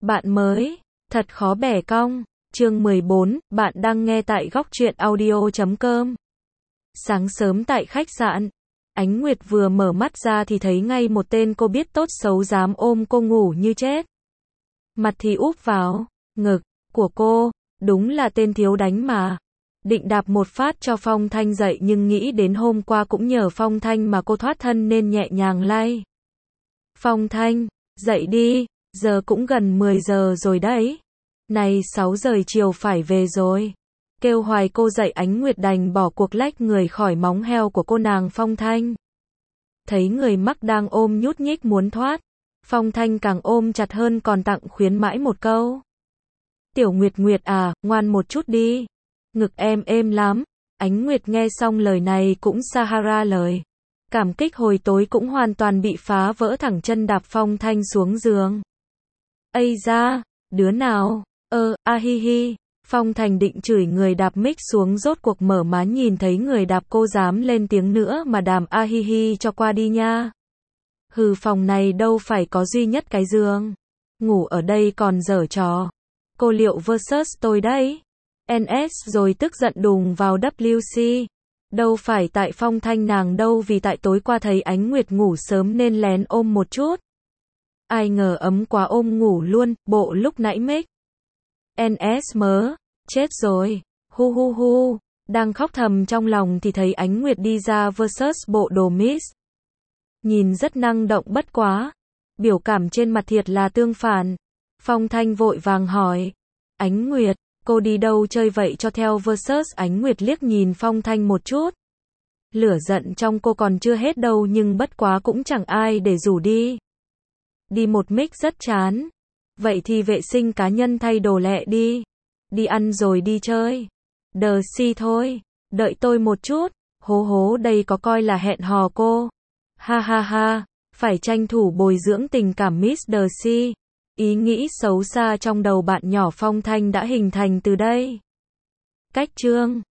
Bạn mới, thật khó bẻ cong. Chương 14, bạn đang nghe tại góc truyện audio.com. Sáng sớm tại khách sạn, Ánh Nguyệt vừa mở mắt ra thì thấy ngay một tên cô biết tốt xấu dám ôm cô ngủ như chết. Mặt thì úp vào ngực của cô, đúng là tên thiếu đánh mà. Định đạp một phát cho Phong Thanh dậy nhưng nghĩ đến hôm qua cũng nhờ Phong Thanh mà cô thoát thân nên nhẹ nhàng lay. Phong Thanh, dậy đi, giờ cũng gần 10 giờ rồi đấy. Này 6 giờ chiều phải về rồi. Kêu hoài cô dậy Ánh Nguyệt đành bỏ cuộc lách người khỏi móng heo của cô nàng Phong Thanh. Thấy người mắc đang ôm nhút nhích muốn thoát, Phong Thanh càng ôm chặt hơn còn tặng khuyến mãi một câu. Tiểu Nguyệt Nguyệt à, ngoan một chút đi. Ngực em êm lắm. Ánh Nguyệt nghe xong lời này cũng Sahara lời. Cảm kích hồi tối cũng hoàn toàn bị phá vỡ, thẳng chân đạp Phong Thanh xuống giường. Ây da, đứa nào? Hi hi. Phong Thành định chửi người đạp mic xuống, rốt cuộc mở má nhìn thấy người đạp cô dám lên tiếng nữa mà đàm hi hi cho qua đi nha. Hừ, phòng này đâu phải có duy nhất cái giường. Ngủ ở đây còn giở trò. Cô liệu versus tôi đấy. NS rồi tức giận đùng vào WC. Đâu phải tại Phong Thanh nàng đâu, vì tại tối qua thấy Ánh Nguyệt ngủ sớm nên lén ôm một chút. Ai ngờ ấm quá ôm ngủ luôn, bộ lúc nãy mic. NS mớ, chết rồi, hu hu hu, đang khóc thầm trong lòng thì thấy Ánh Nguyệt đi ra versus bộ đồ miss. Nhìn rất năng động bất quá, biểu cảm trên mặt thiệt là tương phản. Phong Thanh vội vàng hỏi, Ánh Nguyệt, cô đi đâu chơi vậy cho theo versus? Ánh Nguyệt liếc nhìn Phong Thanh một chút. Lửa giận trong cô còn chưa hết đâu nhưng bất quá cũng chẳng ai để rủ đi. Đi một mic rất chán. Vậy thì vệ sinh cá nhân thay đồ lẹ đi. Đi ăn rồi đi chơi. Đờ si thôi. Đợi tôi một chút. Hố hố, đây có coi là hẹn hò cô. Ha ha ha. Phải tranh thủ bồi dưỡng tình cảm Miss Đờ si. Ý nghĩ xấu xa trong đầu bạn nhỏ Phong Thanh đã hình thành từ đây. Cách chương